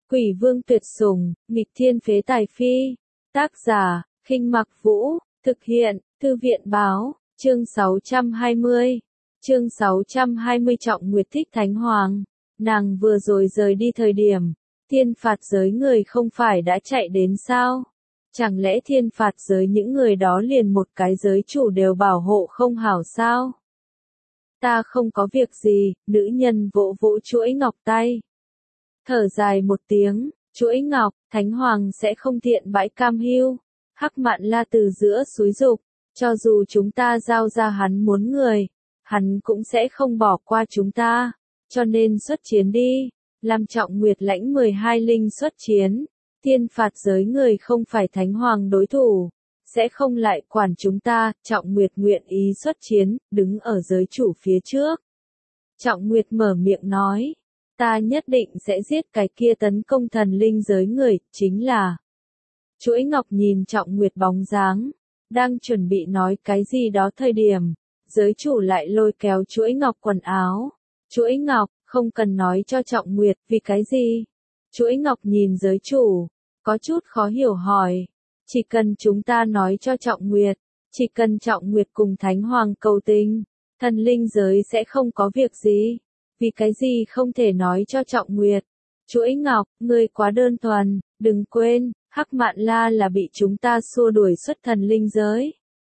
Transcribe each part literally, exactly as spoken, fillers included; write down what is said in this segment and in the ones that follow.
Quỷ vương tuyệt sủng, nghịch thiên phế tài phi. Tác giả, Khinh Mặc Vũ, thực hiện, Thư viện báo, chương sáu trăm hai mươi. Chương sáu trăm hai mươi Trọng Nguyệt thích Thánh Hoàng. Nàng vừa rồi rời đi thời điểm, thiên phạt giới người không phải đã chạy đến sao? Chẳng lẽ thiên phạt giới những người đó liền một cái giới chủ đều bảo hộ không hảo sao? Ta không có việc gì, nữ nhân vỗ vỗ chuỗi ngọc tay. Thở dài một tiếng, chuỗi ngọc, Thánh Hoàng sẽ không tiện bãi cam hưu. Hắc Mạn La từ giữa xúi dục, cho dù chúng ta giao ra hắn muốn người, hắn cũng sẽ không bỏ qua chúng ta, cho nên xuất chiến đi. Làm Trọng Nguyệt lãnh mười hai linh xuất chiến, thiên phạt giới người không phải Thánh Hoàng đối thủ, sẽ không lại quản chúng ta. Trọng Nguyệt nguyện ý xuất chiến, đứng ở giới chủ phía trước. Trọng Nguyệt mở miệng nói, ta nhất định sẽ giết cái kia tấn công thần linh giới người, chính là. Chuỗi ngọc nhìn Trọng Nguyệt bóng dáng, đang chuẩn bị nói cái gì đó thời điểm, giới chủ lại lôi kéo chuỗi ngọc quần áo. Chuỗi ngọc, không cần nói cho Trọng Nguyệt, vì cái gì? Chuỗi ngọc nhìn giới chủ, có chút khó hiểu hỏi, chỉ cần chúng ta nói cho Trọng Nguyệt, chỉ cần Trọng Nguyệt cùng Thánh Hoàng cầu tình, thần linh giới sẽ không có việc gì. Vì cái gì không thể nói cho Trọng Nguyệt? Chuỗi ngọc, ngươi quá đơn thuần, đừng quên, Hắc Mạn La là bị chúng ta xua đuổi xuất thần linh giới.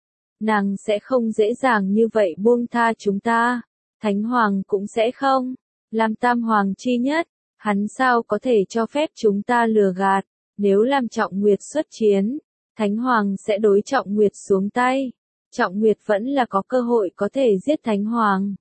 Nàng sẽ không dễ dàng như vậy buông tha chúng ta, Thánh Hoàng cũng sẽ không. Làm Tam Hoàng chi nhất, hắn sao có thể cho phép chúng ta lừa gạt? Nếu làm Trọng Nguyệt xuất chiến, Thánh Hoàng sẽ đối Trọng Nguyệt xuống tay. Trọng Nguyệt vẫn là có cơ hội có thể giết Thánh Hoàng.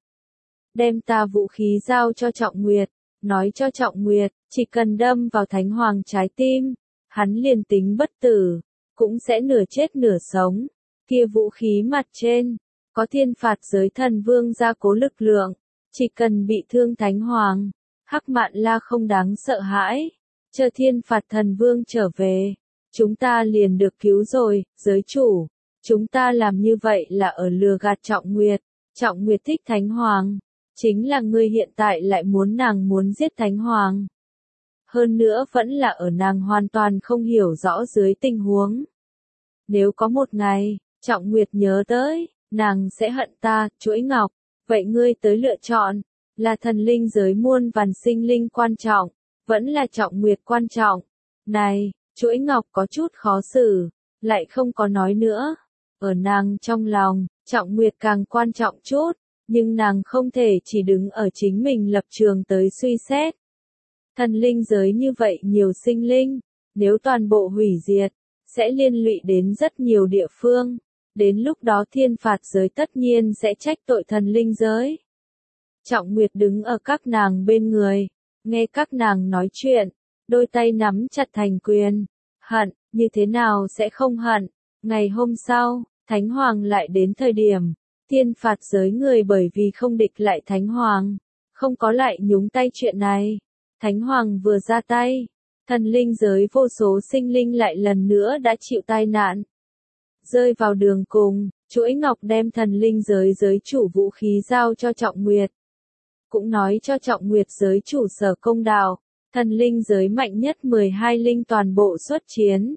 Đem ta vũ khí giao cho Trọng Nguyệt, nói cho Trọng Nguyệt, chỉ cần đâm vào Thánh Hoàng trái tim, hắn liền tính bất tử, cũng sẽ nửa chết nửa sống. Kia vũ khí mặt trên, có thiên phạt giới thần vương gia cố lực lượng, chỉ cần bị thương Thánh Hoàng, Hắc Mạn La không đáng sợ hãi. Chờ thiên phạt thần vương trở về, chúng ta liền được cứu rồi. Giới chủ, chúng ta làm như vậy là ở lừa gạt Trọng Nguyệt. Trọng Nguyệt thích Thánh Hoàng, chính là ngươi hiện tại lại muốn nàng muốn giết Thánh Hoàng. Hơn nữa vẫn là ở nàng hoàn toàn không hiểu rõ dưới tình huống. Nếu có một ngày, Trọng Nguyệt nhớ tới, nàng sẽ hận ta. Chuỗi ngọc, vậy ngươi tới lựa chọn, là thần linh giới muôn vàn sinh linh quan trọng, vẫn là Trọng Nguyệt quan trọng? Này, chuỗi ngọc có chút khó xử, lại không có nói nữa. Ở nàng trong lòng, Trọng Nguyệt càng quan trọng chút, nhưng nàng không thể chỉ đứng ở chính mình lập trường tới suy xét. Thần linh giới như vậy nhiều sinh linh, nếu toàn bộ hủy diệt, sẽ liên lụy đến rất nhiều địa phương. Đến lúc đó thiên phạt giới tất nhiên sẽ trách tội thần linh giới. Trọng Nguyệt đứng ở các nàng bên người, nghe các nàng nói chuyện, đôi tay nắm chặt thành quyền. Hận, như thế nào sẽ không hận? Ngày hôm sau, Thánh Hoàng lại đến thời điểm, thiên phạt giới người bởi vì không địch lại Thánh Hoàng, không có lại nhúng tay chuyện này. Thánh Hoàng vừa ra tay, thần linh giới vô số sinh linh lại lần nữa đã chịu tai nạn. Rơi vào đường cùng, chuỗi ngọc đem thần linh giới giới chủ vũ khí giao cho Trọng Nguyệt. Cũng nói cho Trọng Nguyệt giới chủ sở công đạo, thần linh giới mạnh nhất mười hai linh toàn bộ xuất chiến.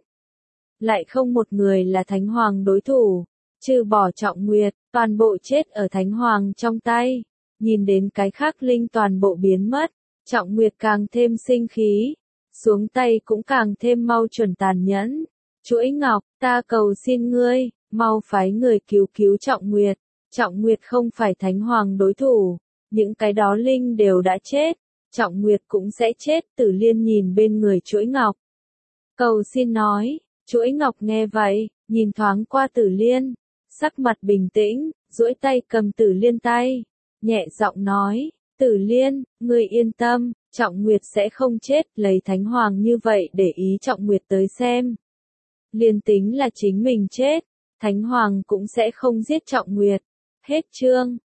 Lại không một người là Thánh Hoàng đối thủ, trừ bỏ Trọng Nguyệt, toàn bộ chết ở Thánh Hoàng trong tay. Nhìn đến cái khác linh toàn bộ biến mất, Trọng Nguyệt càng thêm sinh khí, xuống tay cũng càng thêm mau chuẩn tàn nhẫn. Chuỗi ngọc, ta cầu xin ngươi, mau phái người cứu cứu Trọng Nguyệt. Trọng Nguyệt không phải Thánh Hoàng đối thủ, những cái đó linh đều đã chết, Trọng Nguyệt cũng sẽ chết. Tử Liên nhìn bên người chuỗi ngọc, cầu xin nói. Chuỗi ngọc nghe vậy, nhìn thoáng qua Tử Liên, sắc mặt bình tĩnh, duỗi tay cầm Tử Liên tay, nhẹ giọng nói, Tử Liên, ngươi yên tâm, Trọng Nguyệt sẽ không chết. Lấy Thánh Hoàng như vậy để ý Trọng Nguyệt tới xem. Liên tính là chính mình chết, Thánh Hoàng cũng sẽ không giết Trọng Nguyệt. Hết chương.